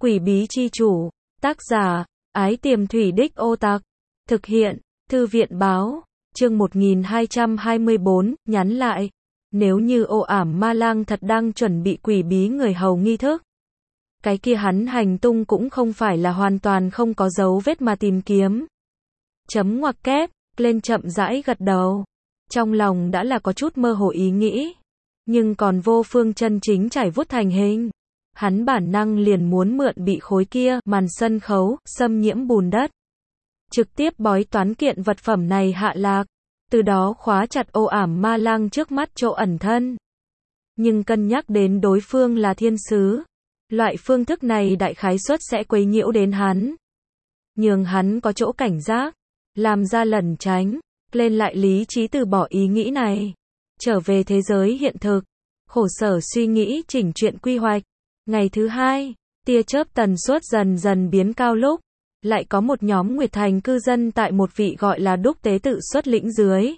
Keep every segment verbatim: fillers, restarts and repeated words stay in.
Quỷ bí chi chủ, tác giả, Ái Tiềm Thủy Đích Ô Tặc, thực hiện, Thư viện báo, chương một nghìn hai trăm hai mươi bốn, nhắn lại. Nếu như Ô Ảm Ma Lang thật đang chuẩn bị quỷ bí người hầu nghi thức, cái kia hắn hành tung cũng không phải là hoàn toàn không có dấu vết mà tìm kiếm. Chấm ngoặc kép, lên chậm rãi gật đầu. Trong lòng đã là có chút mơ hồ ý nghĩ, nhưng còn vô phương chân chính trải vuốt thành hình. Hắn bản năng liền muốn mượn bị khối kia màn sân khấu xâm nhiễm bùn đất, trực tiếp bói toán kiện vật phẩm này hạ lạc, từ đó khóa chặt Ô Ảm Ma Lang trước mắt chỗ ẩn thân. Nhưng cân nhắc đến đối phương là thiên sứ, loại phương thức này đại khái suất sẽ quấy nhiễu đến hắn, nhường hắn có chỗ cảnh giác, làm ra lẩn tránh, lên lại lý trí từ bỏ ý nghĩ này, trở về thế giới hiện thực, khổ sở suy nghĩ chỉnh chuyện quy hoạch. Ngày thứ hai, tia chớp tần suất dần dần biến cao lúc, lại có một nhóm Nguyệt Thành cư dân tại một vị gọi là Đúc Tế Tự xuất lĩnh dưới,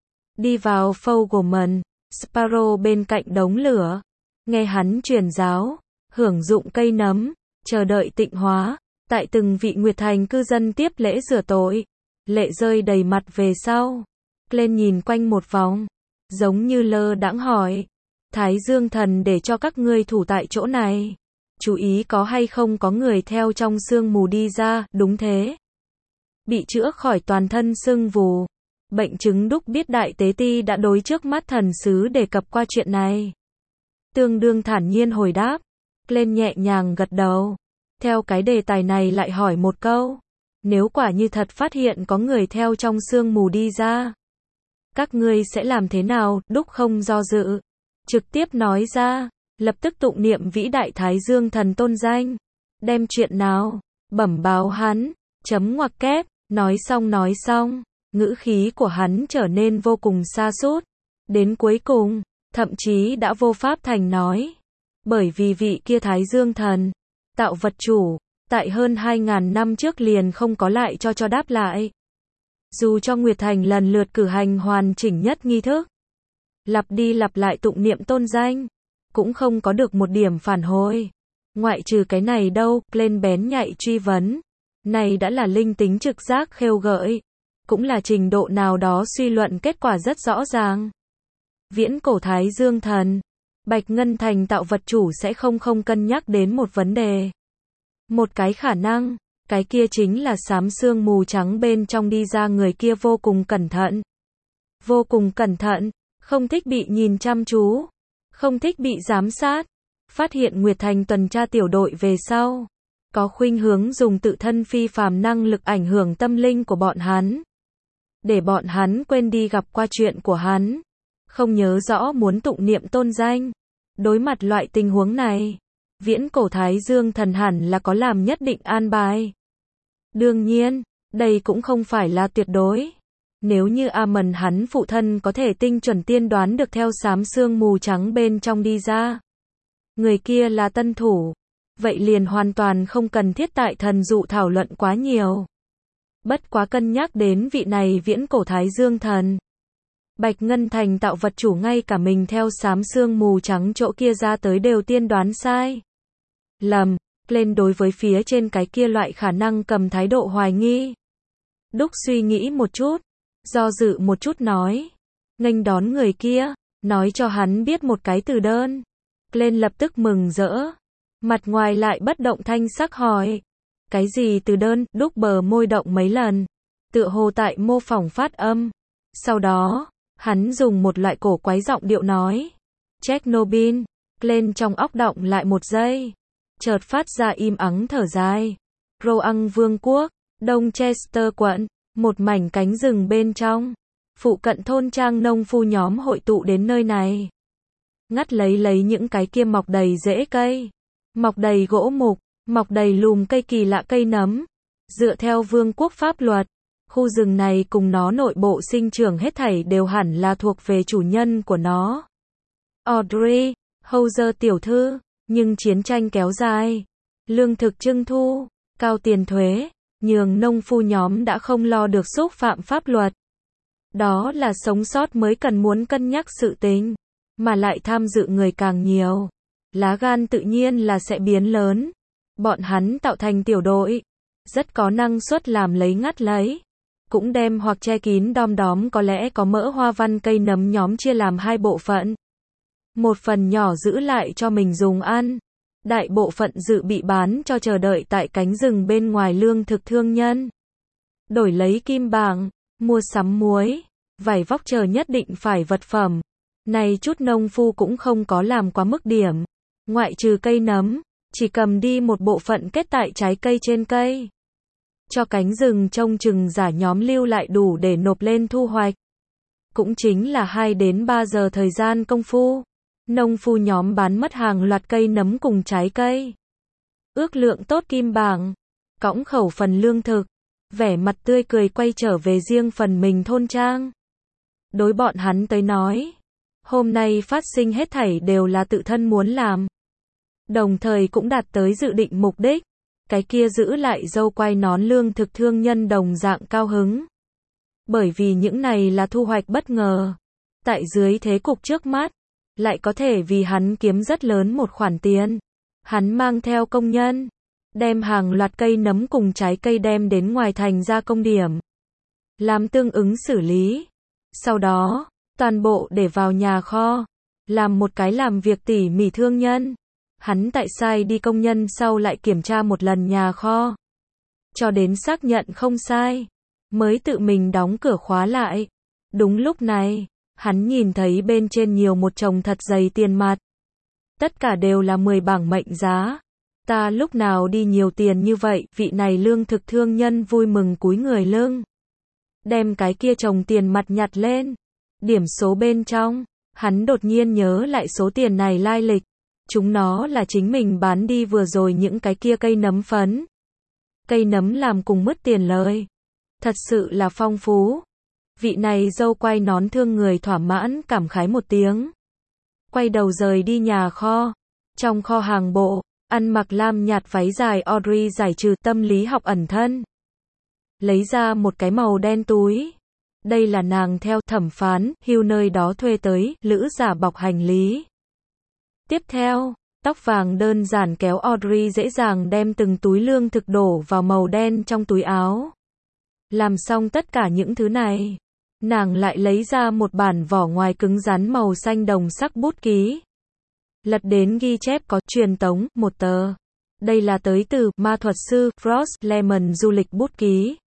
đi vào Fogelman Sparrow bên cạnh đống lửa, nghe hắn truyền giáo, hưởng dụng cây nấm, chờ đợi tịnh hóa, tại từng vị Nguyệt Thành cư dân tiếp lễ rửa tội, lệ rơi đầy mặt về sau, lên nhìn quanh một vòng, giống như lơ đãng hỏi, Thái Dương Thần để cho các ngươi thủ tại chỗ này, chú ý có hay không có người theo trong sương mù đi ra. Đúng thế, bị chữa khỏi toàn thân sưng vù, bệnh chứng Đúc biết đại tế ti đã đối trước mắt thần sứ đề cập qua chuyện này, tương đương thản nhiên hồi đáp. Lên nhẹ nhàng gật đầu, theo cái đề tài này lại hỏi một câu, nếu quả như thật phát hiện có người theo trong sương mù đi ra, các ngươi sẽ làm thế nào? Đúc không do dự, trực tiếp nói ra, lập tức tụng niệm vĩ đại Thái Dương Thần tôn danh, đem chuyện nào, bẩm báo hắn, chấm ngoặc kép, nói xong nói xong, ngữ khí của hắn trở nên vô cùng sa sút, đến cuối cùng, thậm chí đã vô pháp thành nói, bởi vì vị kia Thái Dương Thần, tạo vật chủ, tại hơn hai ngàn năm trước liền không có lại cho cho đáp lại. Dù cho Nguyệt Thành lần lượt cử hành hoàn chỉnh nhất nghi thức, lặp đi lặp lại tụng niệm tôn danh, cũng không có được một điểm phản hồi. Ngoại trừ cái này đâu, lên bén nhạy truy vấn. Này đã là linh tính trực giác khêu gợi, cũng là trình độ nào đó suy luận kết quả rất rõ ràng. Viễn cổ Thái Dương Thần, Bạch Ngân Thành tạo vật chủ sẽ không không cân nhắc đến một vấn đề. Một cái khả năng, cái kia chính là xám sương mù trắng bên trong đi ra người kia vô cùng cẩn thận. Vô cùng cẩn thận, không thích bị nhìn chăm chú, không thích bị giám sát. Phát hiện Nguyệt Thành tuần tra tiểu đội về sau, có khuynh hướng dùng tự thân phi phàm năng lực ảnh hưởng tâm linh của bọn hắn, để bọn hắn quên đi gặp qua chuyện của hắn, không nhớ rõ muốn tụng niệm tôn danh. Đối mặt loại tình huống này, viễn cổ Thái Dương Thần hẳn là có làm nhất định an bài. Đương nhiên, đây cũng không phải là tuyệt đối. Nếu như Amon hắn phụ thân có thể tinh chuẩn tiên đoán được theo xám sương mù trắng bên trong đi ra, người kia là tân thủ, vậy liền hoàn toàn không cần thiết tại thần dụ thảo luận quá nhiều. Bất quá cân nhắc đến vị này viễn cổ Thái Dương Thần, Bạch Ngân Thành tạo vật chủ ngay cả mình theo xám sương mù trắng chỗ kia ra tới đều tiên đoán sai lầm, lên đối với phía trên cái kia loại khả năng cầm thái độ hoài nghi. Đúc suy nghĩ một chút, do dự một chút nói, nghênh đón người kia, nói cho hắn biết một cái từ đơn. Lên lập tức mừng rỡ, mặt ngoài lại bất động thanh sắc hỏi, cái gì từ đơn? Đúc bờ môi động mấy lần, tựa hồ tại mô phỏng phát âm. Sau đó, hắn dùng một loại cổ quái giọng điệu nói, Chernobyl. Lên trong óc động lại một giây, chợt phát ra im ắng thở dài. Roang Vương quốc, Đông Chester quận, một mảnh cánh rừng bên trong, phụ cận thôn trang nông phu nhóm hội tụ đến nơi này, ngắt lấy lấy những cái kia mọc đầy rễ cây, mọc đầy gỗ mục, mọc đầy lùm cây kỳ lạ cây nấm. Dựa theo vương quốc pháp luật, khu rừng này cùng nó nội bộ sinh trưởng hết thảy đều hẳn là thuộc về chủ nhân của nó, Audrey Hauser tiểu thư. Nhưng chiến tranh kéo dài, lương thực trưng thu, cao tiền thuế, nhường nông phu nhóm đã không lo được xúc phạm pháp luật. Đó là sống sót mới cần muốn cân nhắc sự tình, mà lại tham dự người càng nhiều, lá gan tự nhiên là sẽ biến lớn. Bọn hắn tạo thành tiểu đội, rất có năng suất làm lấy ngắt lấy. Cũng đem hoặc che kín đom đóm có lẽ có mỡ hoa văn cây nấm nhóm chia làm hai bộ phận. Một phần nhỏ giữ lại cho mình dùng ăn. Đại bộ phận dự bị bán cho chờ đợi tại cánh rừng bên ngoài lương thực thương nhân. Đổi lấy kim bảng, mua sắm muối, vải vóc chờ nhất định phải vật phẩm. Này chút nông phu cũng không có làm quá mức điểm. Ngoại trừ cây nấm, chỉ cầm đi một bộ phận kết tại trái cây trên cây. Cho cánh rừng trông chừng giả nhóm lưu lại đủ để nộp lên thu hoạch. Cũng chính là hai đến ba giờ thời gian công phu. Nông phu nhóm bán mất hàng loạt cây nấm cùng trái cây. Ước lượng tốt kim bảng, cõng khẩu phần lương thực, vẻ mặt tươi cười quay trở về riêng phần mình thôn trang. Đối bọn hắn tới nói, hôm nay phát sinh hết thảy đều là tự thân muốn làm. Đồng thời cũng đạt tới dự định mục đích. Cái kia giữ lại dâu quai nón lương thực thương nhân đồng dạng cao hứng. Bởi vì những này là thu hoạch bất ngờ. Tại dưới thế cục trước mắt, lại có thể vì hắn kiếm rất lớn một khoản tiền. Hắn mang theo công nhân, đem hàng loạt cây nấm cùng trái cây đem đến ngoài thành gia công điểm. Làm tương ứng xử lý. Sau đó, toàn bộ để vào nhà kho. Làm một cái làm việc tỉ mỉ thương nhân. Hắn tại sai đi công nhân sau lại kiểm tra một lần nhà kho. Cho đến xác nhận không sai. Mới tự mình đóng cửa khóa lại. Đúng lúc này, hắn nhìn thấy bên trên nhiều một chồng thật dày tiền mặt. Tất cả đều là mười bảng mệnh giá. Ta lúc nào đi nhiều tiền như vậy, vị này lương thực thương nhân vui mừng cúi người lưng. Đem cái kia chồng tiền mặt nhặt lên. Điểm số bên trong, hắn đột nhiên nhớ lại số tiền này lai lịch. Chúng nó là chính mình bán đi vừa rồi những cái kia cây nấm phấn. Cây nấm làm cùng mất tiền lời. Thật sự là phong phú. Vị này dâu quai nón thương người thỏa mãn cảm khái một tiếng. Quay đầu rời đi nhà kho. Trong kho hàng bộ, ăn mặc lam nhạt váy dài Audrey giải trừ tâm lý học ẩn thân. Lấy ra một cái màu đen túi. Đây là nàng theo thẩm phán hưu nơi đó thuê tới lữ giả bọc hành lý. Tiếp theo, tóc vàng đơn giản kéo Audrey dễ dàng đem từng túi lương thực đổ vào màu đen trong túi áo. Làm xong tất cả những thứ này, nàng lại lấy ra một bản vỏ ngoài cứng rắn màu xanh đồng sắc bút ký. Lật đến ghi chép có truyền tống, một tờ. Đây là tới từ ma thuật sư Frost Lemon du lịch bút ký.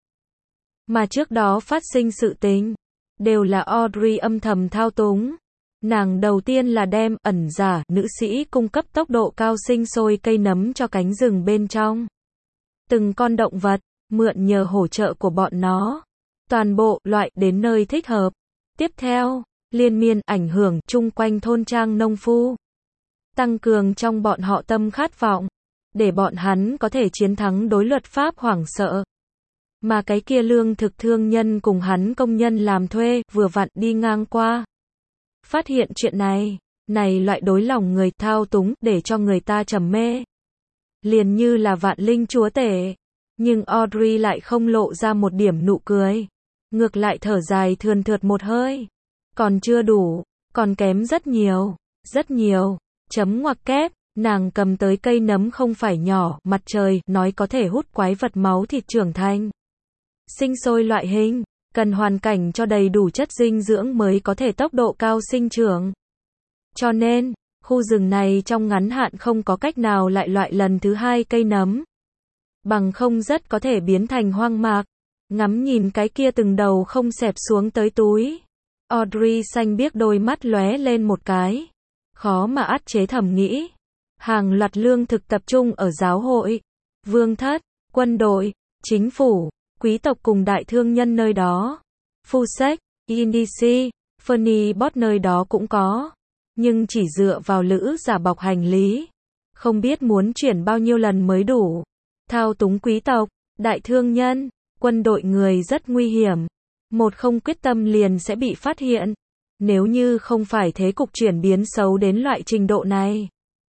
Mà trước đó phát sinh sự tình, đều là Audrey âm thầm thao túng. Nàng đầu tiên là đem ẩn giả nữ sĩ cung cấp tốc độ cao sinh sôi cây nấm cho cánh rừng bên trong. Từng con động vật, mượn nhờ hỗ trợ của bọn nó. Toàn bộ loại đến nơi thích hợp. Tiếp theo, liên miên ảnh hưởng chung quanh thôn trang nông phu. Tăng cường trong bọn họ tâm khát vọng. Để bọn hắn có thể chiến thắng đối luật pháp hoảng sợ. Mà cái kia lương thực thương nhân cùng hắn công nhân làm thuê vừa vặn đi ngang qua. Phát hiện chuyện này, này loại đối lòng người thao túng để cho người ta trầm mê. Liền như là vạn linh chúa tể. Nhưng Audrey lại không lộ ra một điểm nụ cười. Ngược lại thở dài thườn thượt một hơi. Còn chưa đủ, còn kém rất nhiều, rất nhiều. Chấm ngoặc kép, nàng cầm tới cây nấm không phải nhỏ, mặt trời, nói có thể hút quái vật máu thịt trưởng thành. Sinh sôi loại hình. Cần hoàn cảnh cho đầy đủ chất dinh dưỡng mới có thể tốc độ cao sinh trưởng. Cho nên, khu rừng này trong ngắn hạn không có cách nào lại loại lần thứ hai cây nấm. Bằng không rất có thể biến thành hoang mạc. Ngắm nhìn cái kia từng đầu không xẹp xuống tới túi. Audrey xanh biếc đôi mắt lóe lên một cái. Khó mà át chế thầm nghĩ. Hàng loạt lương thực tập trung ở giáo hội, vương thất, quân đội, chính phủ, quý tộc cùng đại thương nhân nơi đó. Phu sách, Indici, Fernie Bot nơi đó cũng có. Nhưng chỉ dựa vào lữ giả bọc hành lý. Không biết muốn chuyển bao nhiêu lần mới đủ. Thao túng quý tộc, đại thương nhân, quân đội người rất nguy hiểm. Một không quyết tâm liền sẽ bị phát hiện. Nếu như không phải thế cục chuyển biến xấu đến loại trình độ này.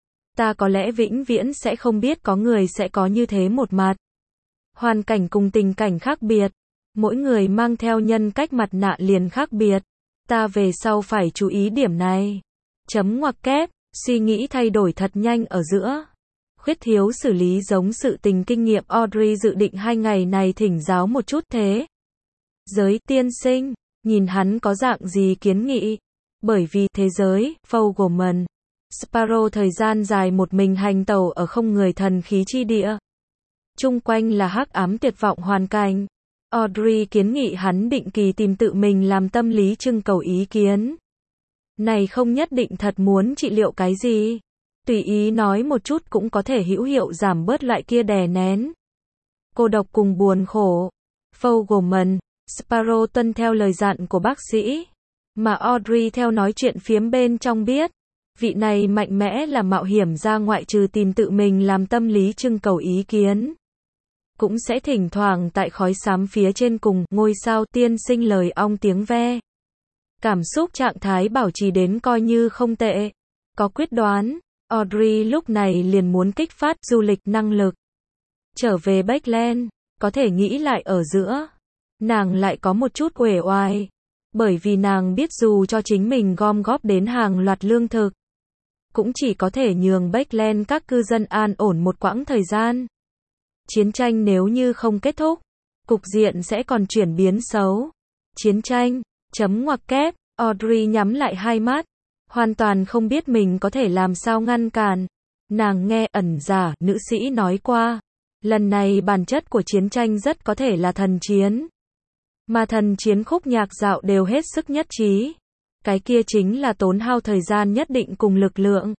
Ta có lẽ vĩnh viễn sẽ không biết có người sẽ có như thế một mặt. Hoàn cảnh cùng tình cảnh khác biệt. Mỗi người mang theo nhân cách mặt nạ liền khác biệt. Ta về sau phải chú ý điểm này. Chấm ngoặc kép, suy nghĩ thay đổi thật nhanh ở giữa. khuyết thiếu xử lý giống sự tình kinh nghiệm. Audrey dự định hai ngày này thỉnh giáo một chút thế giới tiên sinh, nhìn hắn có dạng gì kiến nghị. Bởi vì thế giới Fogelman Sparrow thời gian dài một mình hành tẩu ở không người thần khí chi địa. Chung quanh là hắc ám tuyệt vọng hoàn cảnh. Audrey kiến nghị hắn định kỳ tìm tự mình làm tâm lý trưng cầu ý kiến. Này không nhất định thật muốn trị liệu cái gì. Tùy ý nói một chút cũng có thể hữu hiệu giảm bớt loại kia đè nén. Cô độc cùng buồn khổ. Fogelman Sparrow tuân theo lời dặn của bác sĩ. Mà Audrey theo nói chuyện phiếm bên trong biết. Vị này mạnh mẽ là mạo hiểm ra ngoại trừ tìm tự mình làm tâm lý trưng cầu ý kiến. Cũng sẽ thỉnh thoảng tại khói xám phía trên cùng ngôi sao tiên sinh lời ong tiếng ve. Cảm xúc trạng thái bảo trì đến coi như không tệ. Có quyết đoán, Audrey lúc này liền muốn kích phát du lịch năng lực. Trở về Backland, có thể nghĩ lại ở giữa. Nàng lại có một chút uể oải. Bởi vì nàng biết dù cho chính mình gom góp đến hàng loạt lương thực. Cũng chỉ có thể nhường Backland các cư dân an ổn một quãng thời gian. Chiến tranh nếu như không kết thúc, cục diện sẽ còn chuyển biến xấu. Chiến tranh, chấm ngoặc kép, Audrey nhắm lại hai mắt, hoàn toàn không biết mình có thể làm sao ngăn cản. Nàng nghe ẩn giả, nữ sĩ nói qua, lần này bản chất của chiến tranh rất có thể là thần chiến. Mà thần chiến khúc nhạc dạo đều hết sức nhất trí. Cái kia chính là tốn hao thời gian nhất định cùng lực lượng.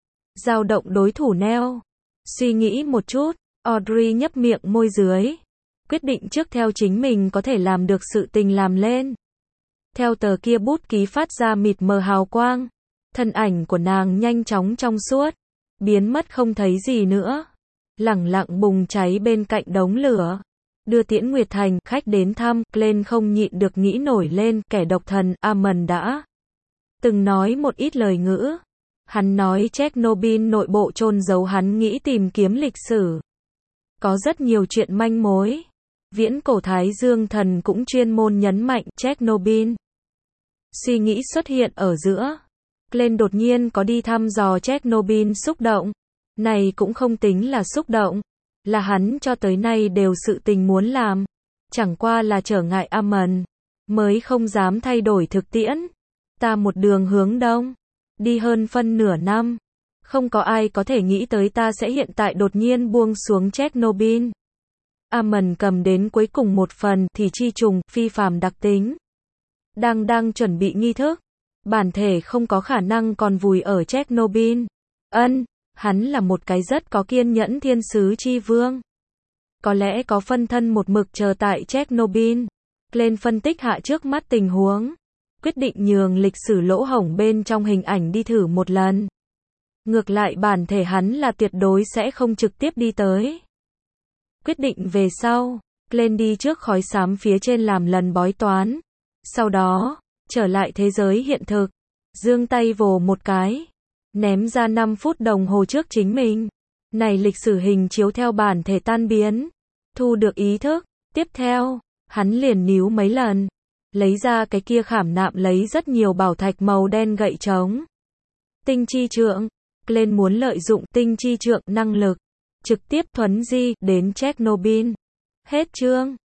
Dao động đối thủ neo. Suy nghĩ một chút. Audrey nhấp miệng môi dưới. Quyết định trước theo chính mình có thể làm được sự tình làm lên. Theo tờ kia bút ký phát ra mịt mờ hào quang. Thân ảnh của nàng nhanh chóng trong suốt. Biến mất không thấy gì nữa. Lẳng lặng bùng cháy bên cạnh đống lửa. Đưa Tiễn Nguyệt Thành, khách đến thăm, Glenn không nhịn được nghĩ nổi lên, kẻ độc thần, Amon đã từng nói một ít lời ngữ. Hắn nói Chernobyl nội bộ chôn giấu hắn nghĩ tìm kiếm lịch sử. Có rất nhiều chuyện manh mối. Viễn cổ Thái Dương thần cũng chuyên môn nhấn mạnh Chernobyl. Suy nghĩ xuất hiện ở giữa. Glenn đột nhiên có đi thăm dò Chernobyl xúc động. Này cũng không tính là xúc động. Là hắn cho tới nay đều sự tình muốn làm. Chẳng qua là trở ngại Amon. Mới không dám thay đổi thực tiễn. Ta một đường hướng đông. Đi hơn phân nửa năm. Không có ai có thể nghĩ tới ta sẽ hiện tại đột nhiên buông xuống Chernobyl. Amon cầm đến cuối cùng một phần thì chi trùng, phi phàm đặc tính. Đang đang chuẩn bị nghi thức. Bản thể không có khả năng còn vùi ở Chernobyl. Ân, hắn là một cái rất có kiên nhẫn thiên sứ chi vương. Có lẽ có phân thân một mực chờ tại Chernobyl. Glenn phân tích hạ trước mắt tình huống. Quyết định nhường lịch sử lỗ hổng bên trong hình ảnh đi thử một lần. Ngược lại bản thể hắn là tuyệt đối sẽ không trực tiếp đi tới. Quyết định về sau, Glenn đi trước khói xám phía trên làm lần bói toán. Sau đó, trở lại thế giới hiện thực. Giương tay vồ một cái. Ném ra năm phút đồng hồ trước chính mình. Này lịch sử hình chiếu theo bản thể tan biến. Thu được ý thức. Tiếp theo, hắn liền níu mấy lần. Lấy ra cái kia khảm nạm lấy rất nhiều bảo thạch màu đen gậy trống. Tinh chi trượng. Glenn muốn lợi dụng tinh chi trượng năng lực. Trực tiếp thuấn di đến Chernobyl. Hết chương.